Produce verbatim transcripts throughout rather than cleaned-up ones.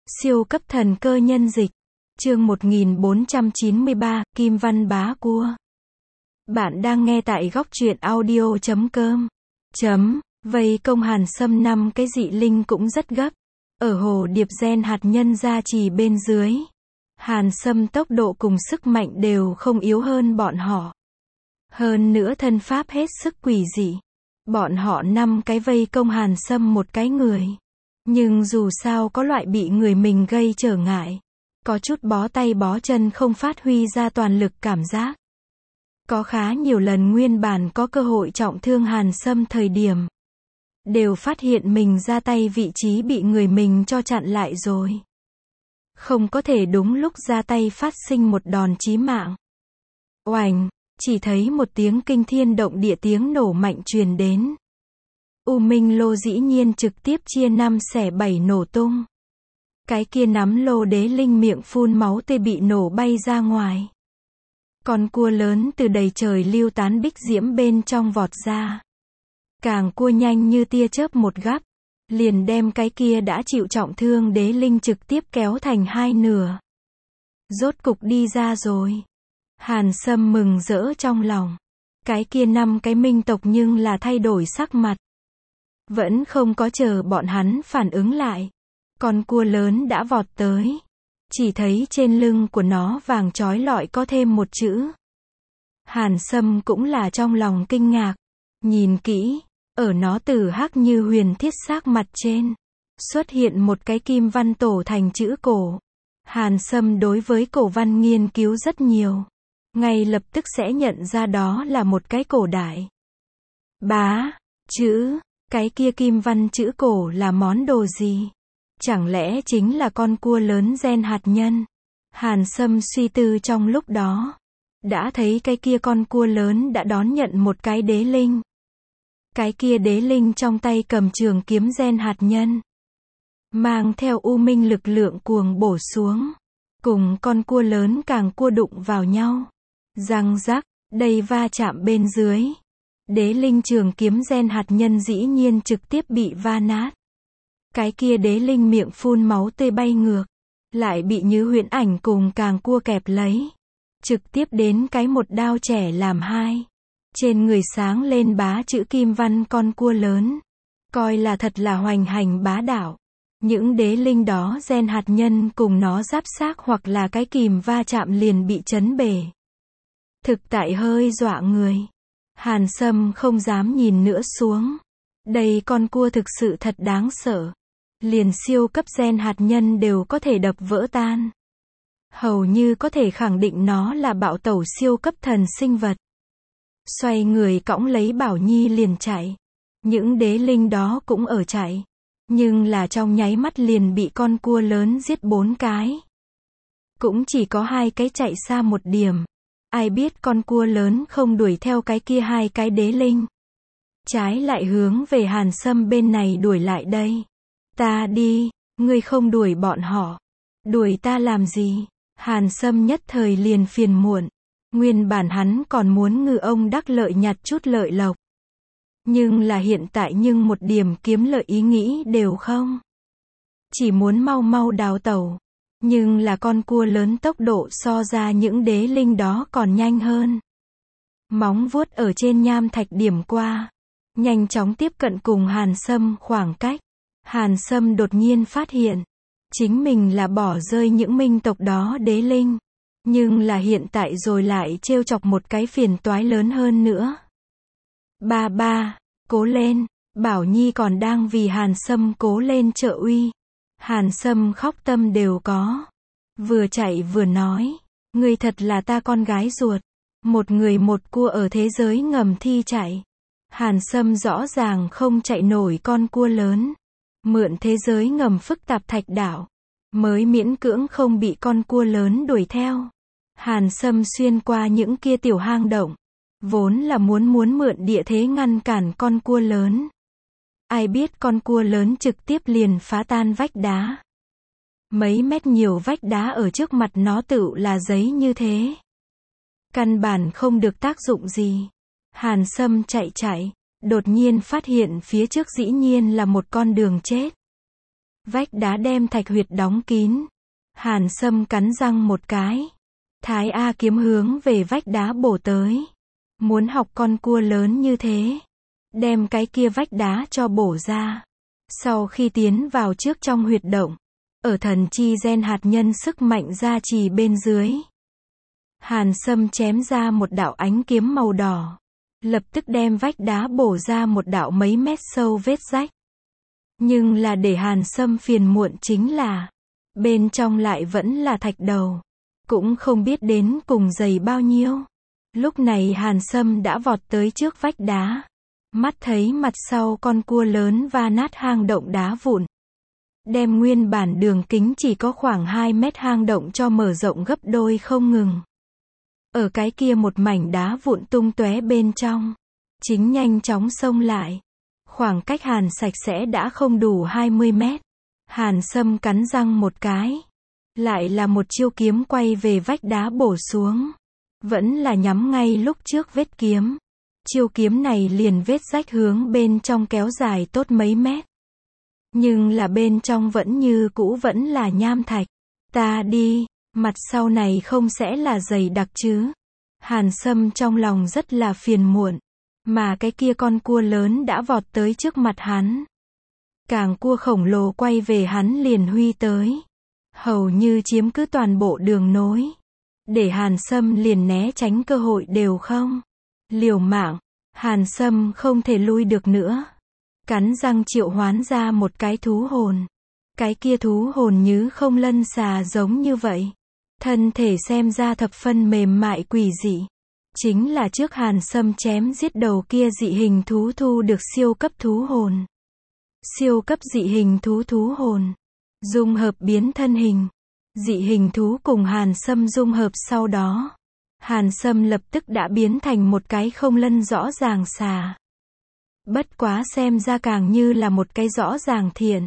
Siêu cấp thần cơ nhân dịch. Chương một nghìn bốn trăm chín mươi ba, Kim Văn Bá Cua. Bạn đang nghe tại góc truyện audio chấm com. Chấm, vây công Hàn Sâm năm cái dị linh cũng rất gấp. Ở hồ điệp gen hạt nhân gia trì bên dưới. Hàn Sâm tốc độ cùng sức mạnh đều không yếu hơn bọn họ. Hơn nữa thân pháp hết sức quỷ dị. Bọn họ năm cái vây công Hàn Sâm một cái người. Nhưng dù sao có loại bị người mình gây trở ngại. Có chút bó tay bó chân không phát huy ra toàn lực cảm giác. Có khá nhiều lần nguyên bản có cơ hội trọng thương Hàn Sâm thời điểm. Đều phát hiện mình ra tay vị trí bị người mình cho chặn lại rồi. Không có thể đúng lúc ra tay phát sinh một đòn chí mạng. Oành, chỉ thấy một tiếng kinh thiên động địa tiếng nổ mạnh truyền đến. U Minh lô dĩ nhiên trực tiếp chia năm xẻ bảy nổ tung. Cái kia nắm lô đế linh miệng phun máu tươi bị nổ bay ra ngoài. Con cua lớn từ đầy trời lưu tán bích diễm bên trong vọt ra. Càng cua nhanh như tia chớp một gắp. Liền đem cái kia đã chịu trọng thương đế linh trực tiếp kéo thành hai nửa. Rốt cục đi ra rồi. Hàn Sâm mừng rỡ trong lòng. Cái kia năm cái minh tộc nhưng là thay đổi sắc mặt. Vẫn không có chờ bọn hắn phản ứng lại. Con cua lớn đã vọt tới. Chỉ thấy trên lưng của nó vàng chói lọi có thêm một chữ. Hàn Sâm cũng là trong lòng kinh ngạc. Nhìn kỹ, ở nó từ hắc như huyền thiết xác mặt trên. Xuất hiện một cái kim văn tổ thành chữ cổ. Hàn Sâm đối với cổ văn nghiên cứu rất nhiều. Ngay lập tức sẽ nhận ra đó là một cái cổ đại. Bá, chữ. Cái kia kim văn chữ cổ là món đồ gì? Chẳng lẽ chính là con cua lớn gen hạt nhân? Hàn Sâm suy tư trong lúc đó. Đã thấy cái kia con cua lớn đã đón nhận một cái đế linh. Cái kia đế linh trong tay cầm trường kiếm gen hạt nhân. Mang theo u minh lực lượng cuồng bổ xuống. Cùng con cua lớn càng cua đụng vào nhau. Răng rắc, đầy va chạm bên dưới. Đế linh trường kiếm gen hạt nhân dĩ nhiên trực tiếp bị va nát. Cái kia đế linh miệng phun máu tươi bay ngược. Lại bị Như Huyễn Ảnh cùng càng cua kẹp lấy. Trực tiếp đến cái một đao trẻ làm hai. Trên người sáng lên bá chữ kim văn con cua lớn. Coi là thật là hoành hành bá đạo. Những đế linh đó gen hạt nhân cùng nó giáp xác hoặc là cái kìm va chạm liền bị chấn bể. Thực tại hơi dọa người. Hàn Sâm không dám nhìn nữa xuống. Đây con cua thực sự thật đáng sợ. Liền siêu cấp gen hạt nhân đều có thể đập vỡ tan. Hầu như có thể khẳng định nó là bạo tẩu siêu cấp thần sinh vật. Xoay người cõng lấy Bảo Nhi liền chạy. Những đế linh đó cũng ở chạy. Nhưng là trong nháy mắt liền bị con cua lớn giết bốn cái. Cũng chỉ có hai cái chạy xa một điểm. Ai biết con cua lớn không đuổi theo cái kia hai cái đế linh. Trái lại hướng về Hàn Sâm bên này đuổi lại đây. Ta đi, ngươi không đuổi bọn họ. Đuổi ta làm gì? Hàn Sâm nhất thời liền phiền muộn. Nguyên bản hắn còn muốn ngư ông đắc lợi nhặt chút lợi lộc. Nhưng là hiện tại nhưng một điểm kiếm lợi ý nghĩ đều không. Chỉ muốn mau mau đào tẩu. Nhưng là con cua lớn tốc độ so ra những đế linh đó còn nhanh hơn. Móng vuốt ở trên nham thạch điểm qua. Nhanh chóng tiếp cận cùng Hàn Sâm khoảng cách. Hàn Sâm đột nhiên phát hiện. Chính mình là bỏ rơi những minh tộc đó đế linh. Nhưng là hiện tại rồi lại trêu chọc một cái phiền toái lớn hơn nữa. Ba ba, cố lên. Bảo Nhi còn đang vì Hàn Sâm cố lên trợ uy. Hàn Sâm khóc tâm đều có. Vừa chạy vừa nói. Ngươi thật là ta con gái ruột. Một người một cua ở thế giới ngầm thi chạy. Hàn Sâm rõ ràng không chạy nổi con cua lớn. Mượn thế giới ngầm phức tạp thạch đảo. Mới miễn cưỡng không bị con cua lớn đuổi theo. Hàn Sâm xuyên qua những kia tiểu hang động. Vốn là muốn muốn mượn địa thế ngăn cản con cua lớn. Ai biết con cua lớn trực tiếp liền phá tan vách đá. Mấy mét nhiều vách đá ở trước mặt nó tựu là giấy như thế. Căn bản không được tác dụng gì. Hàn Sâm chạy chạy. Đột nhiên phát hiện phía trước dĩ nhiên là một con đường chết. Vách đá đem thạch huyệt đóng kín. Hàn Sâm cắn răng một cái. Thái A kiếm hướng về vách đá bổ tới. Muốn học con cua lớn như thế. Đem cái kia vách đá cho bổ ra. Sau khi tiến vào trước trong huyệt động. Ở thần chi gen hạt nhân sức mạnh gia trì bên dưới. Hàn Sâm chém ra một đạo ánh kiếm màu đỏ. Lập tức đem vách đá bổ ra một đạo mấy mét sâu vết rách. Nhưng là để Hàn Sâm phiền muộn chính là. Bên trong lại vẫn là thạch đầu. Cũng không biết đến cùng dày bao nhiêu. Lúc này Hàn Sâm đã vọt tới trước vách đá. Mắt thấy mặt sau con cua lớn va nát hang động đá vụn. Đem nguyên bản đường kính chỉ có khoảng hai mét hang động cho mở rộng gấp đôi không ngừng. Ở cái kia một mảnh đá vụn tung tóe bên trong. Chính nhanh chóng xông lại. Khoảng cách Hàn sạch sẽ đã không đủ hai mươi mét. Hàn Sâm cắn răng một cái. Lại là một chiêu kiếm quay về vách đá bổ xuống. Vẫn là nhắm ngay lúc trước vết kiếm. Chiêu kiếm này liền vết rách hướng bên trong kéo dài tốt mấy mét. Nhưng là bên trong vẫn như cũ vẫn là nham thạch. Ta đi, mặt sau này không sẽ là dày đặc chứ. Hàn Sâm trong lòng rất là phiền muộn. Mà cái kia con cua lớn đã vọt tới trước mặt hắn. Càng cua khổng lồ quay về hắn liền huy tới. Hầu như chiếm cứ toàn bộ đường nối. Để Hàn Sâm liền né tránh cơ hội đều không. Liều mạng, Hàn Sâm không thể lui được nữa. Cắn răng triệu hoán ra một cái thú hồn. Cái kia thú hồn như không lân xà giống như vậy. Thân thể xem ra thập phân mềm mại quỷ dị. Chính là trước Hàn Sâm chém giết đầu kia dị hình thú thu được siêu cấp thú hồn. Siêu cấp dị hình thú thú hồn. Dung hợp biến thân hình. Dị hình thú cùng Hàn Sâm dung hợp sau đó. Hàn Sâm lập tức đã biến thành một cái không lân rõ ràng xà. Bất quá xem ra càng như là một cái rõ ràng thiện.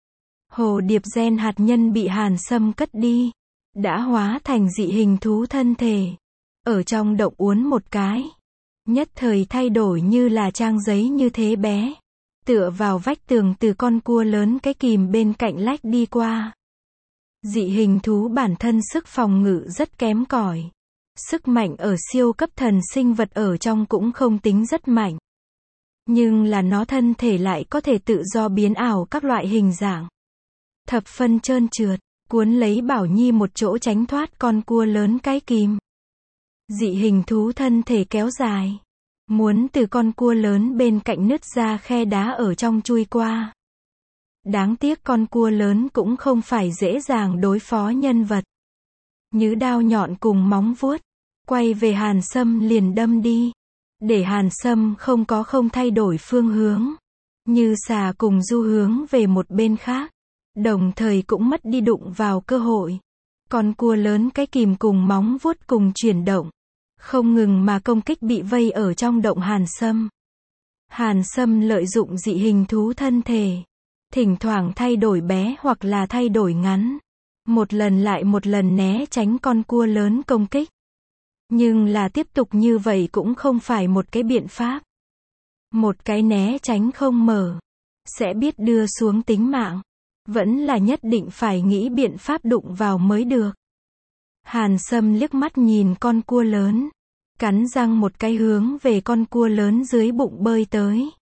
Hồ điệp gen hạt nhân bị Hàn Sâm cất đi. Đã hóa thành dị hình thú thân thể. Ở trong động uốn một cái. Nhất thời thay đổi như là trang giấy như thế bé. Tựa vào vách tường từ con cua lớn cái kìm bên cạnh lách đi qua. Dị hình thú bản thân sức phòng ngự rất kém cỏi. Sức mạnh ở siêu cấp thần sinh vật ở trong cũng không tính rất mạnh. Nhưng là nó thân thể lại có thể tự do biến ảo các loại hình dạng. Thập phân trơn trượt, cuốn lấy Bảo Nhi một chỗ tránh thoát con cua lớn cái kìm. Dị hình thú thân thể kéo dài. Muốn từ con cua lớn bên cạnh nứt ra khe đá ở trong chui qua. Đáng tiếc con cua lớn cũng không phải dễ dàng đối phó nhân vật. Như đao nhọn cùng móng vuốt. Quay về Hàn Sâm liền đâm đi. Để Hàn Sâm không có không thay đổi phương hướng. Như xà cùng du hướng về một bên khác. Đồng thời cũng mất đi đụng vào cơ hội. Con cua lớn cái kìm cùng móng vuốt cùng chuyển động. Không ngừng mà công kích bị vây ở trong động Hàn Sâm. Hàn Sâm lợi dụng dị hình thú thân thể. Thỉnh thoảng thay đổi bé hoặc là thay đổi ngắn. Một lần lại một lần né tránh con cua lớn công kích. Nhưng là tiếp tục như vậy cũng không phải một cái biện pháp. Một cái né tránh không mở. Sẽ biết đưa xuống tính mạng. Vẫn là nhất định phải nghĩ biện pháp đụng vào mới được. Hàn Sâm liếc mắt nhìn con cua lớn. Cắn răng một cái hướng về con cua lớn dưới bụng bơi tới.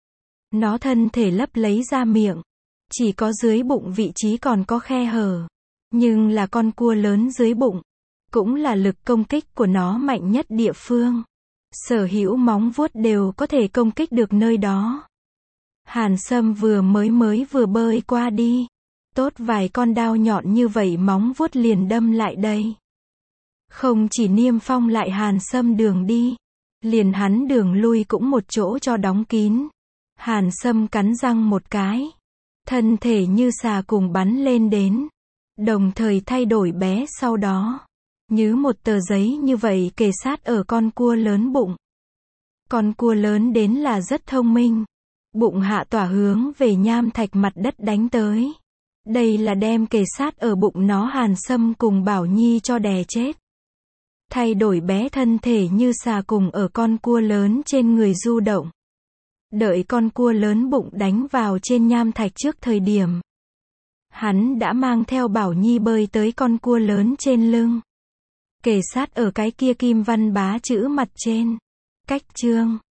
Nó thân thể lấp lấy ra miệng. Chỉ có dưới bụng vị trí còn có khe hở. Nhưng là con cua lớn dưới bụng. Cũng là lực công kích của nó mạnh nhất địa phương. Sở hữu móng vuốt đều có thể công kích được nơi đó. Hàn Sâm vừa mới mới vừa bơi qua đi. Tốt vài con đao nhọn như vậy móng vuốt liền đâm lại đây. Không chỉ niêm phong lại Hàn Sâm đường đi. Liền hắn đường lui cũng một chỗ cho đóng kín. Hàn Sâm cắn răng một cái. Thân thể như xà cùng bắn lên đến. Đồng thời thay đổi bé sau đó. Như một tờ giấy như vậy kề sát ở con cua lớn bụng. Con cua lớn đến là rất thông minh. Bụng hạ tỏa hướng về nham thạch mặt đất đánh tới. Đây là đem kề sát ở bụng nó Hàn Sâm cùng Bảo Nhi cho đè chết. Thay đổi bé thân thể như xà cùng ở con cua lớn trên người du động. Đợi con cua lớn bụng đánh vào trên nham thạch trước thời điểm. Hắn đã mang theo Bảo Nhi bơi tới con cua lớn trên lưng. Kề sát ở cái kia kim văn bá chữ mặt trên. Cách chương